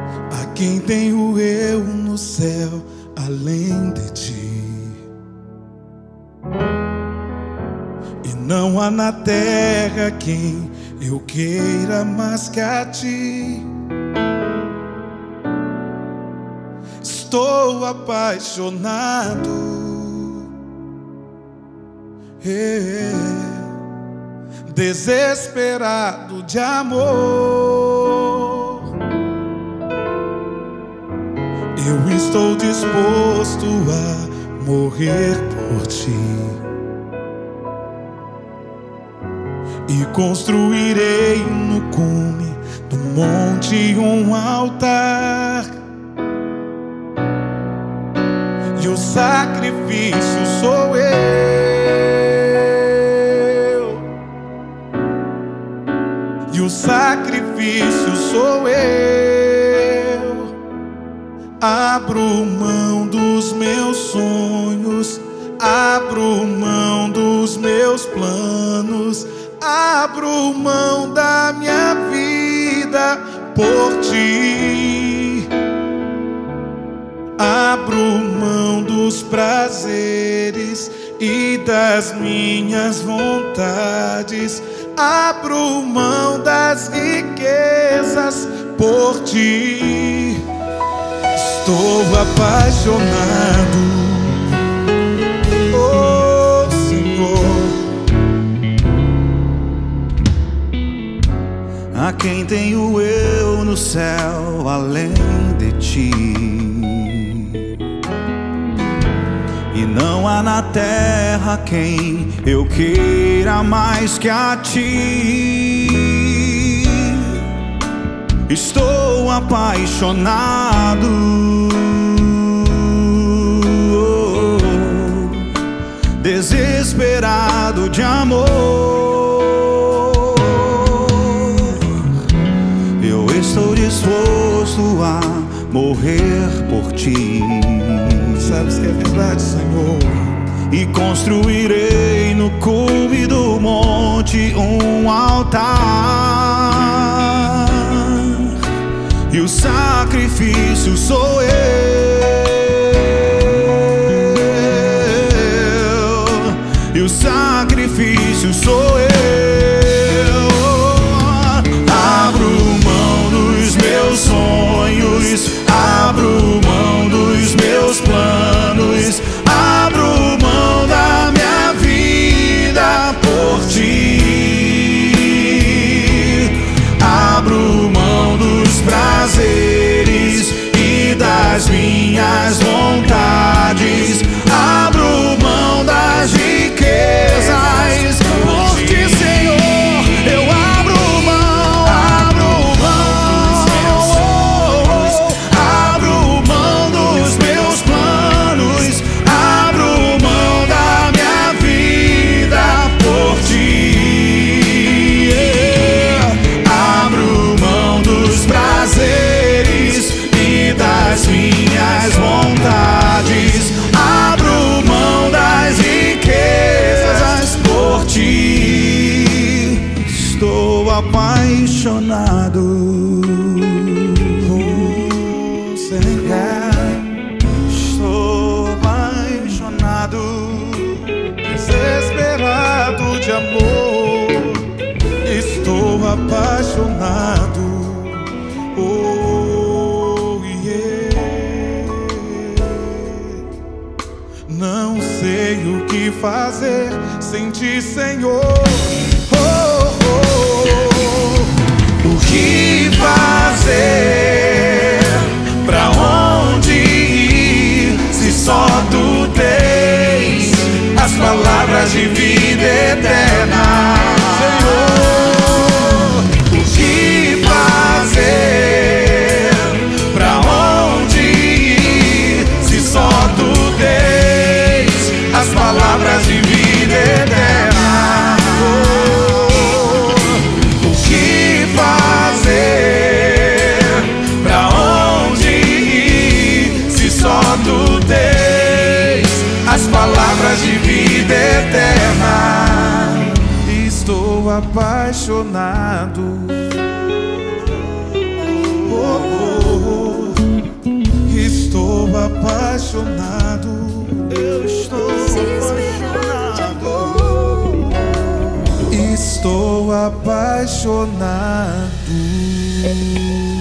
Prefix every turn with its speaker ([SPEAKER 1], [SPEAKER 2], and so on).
[SPEAKER 1] A quem tenho eu no céu além de ti? E não há na terra quem eu queira mais que a ti. Estou apaixonado, desesperado de amor. Eu estou disposto a morrer por ti e construirei no cume do monte um altar. E o sacrifício sou eu. E o sacrifício sou eu. Abro mão dos meus sonhos, abro mão dos meus planos, abro mão da minha vida por ti. Abro mão dos prazeres e das minhas vontades, abro mão das riquezas por ti. Estou apaixonado, oh Senhor.
[SPEAKER 2] A quem tenho eu no céu além de ti? E não há na terra quem eu queira mais que a ti. Estou apaixonado, desesperado de amor. Eu estou disposto a morrer por ti.
[SPEAKER 1] Sabes que é verdade, Senhor.
[SPEAKER 2] E construirei no cume do monte um altar. E o sacrifício sou eu. E o sacrifício sou eu. Abro mão dos meus sonhos, abro mão dos meus planos, abro mão da minha vida por ti. Abro mão dos prazeres e das minhas vontades, abro mão das riquezas por ti, Senhor. Eu abro mão, abro mão dos meus planos, abro mão da minha vida por ti. Abro mão dos prazeres e das minhas vontades, abro mão das riquezas por ti. Estou apaixonado,
[SPEAKER 1] Oh, Senhor.
[SPEAKER 2] estou apaixonado,
[SPEAKER 1] Desesperado de amor, estou apaixonado. Oh, yeah. Não sei o que fazer sem ti, Senhor. Oh, oh, oh.
[SPEAKER 2] o que fazer? Pra onde ir? Se só tu tens as palavras de vida eterna. Senhor, o que fazer? Pra onde ir? Se só tu tens as palavras de vida eterna. O que fazer? Pra onde ir? Se só tu tens as palavras de vida eterna.
[SPEAKER 1] Estou apaixonado. Oh, oh, amor. Estou apaixonado.
[SPEAKER 2] Eu estou apaixonado.
[SPEAKER 1] Estou apaixonado.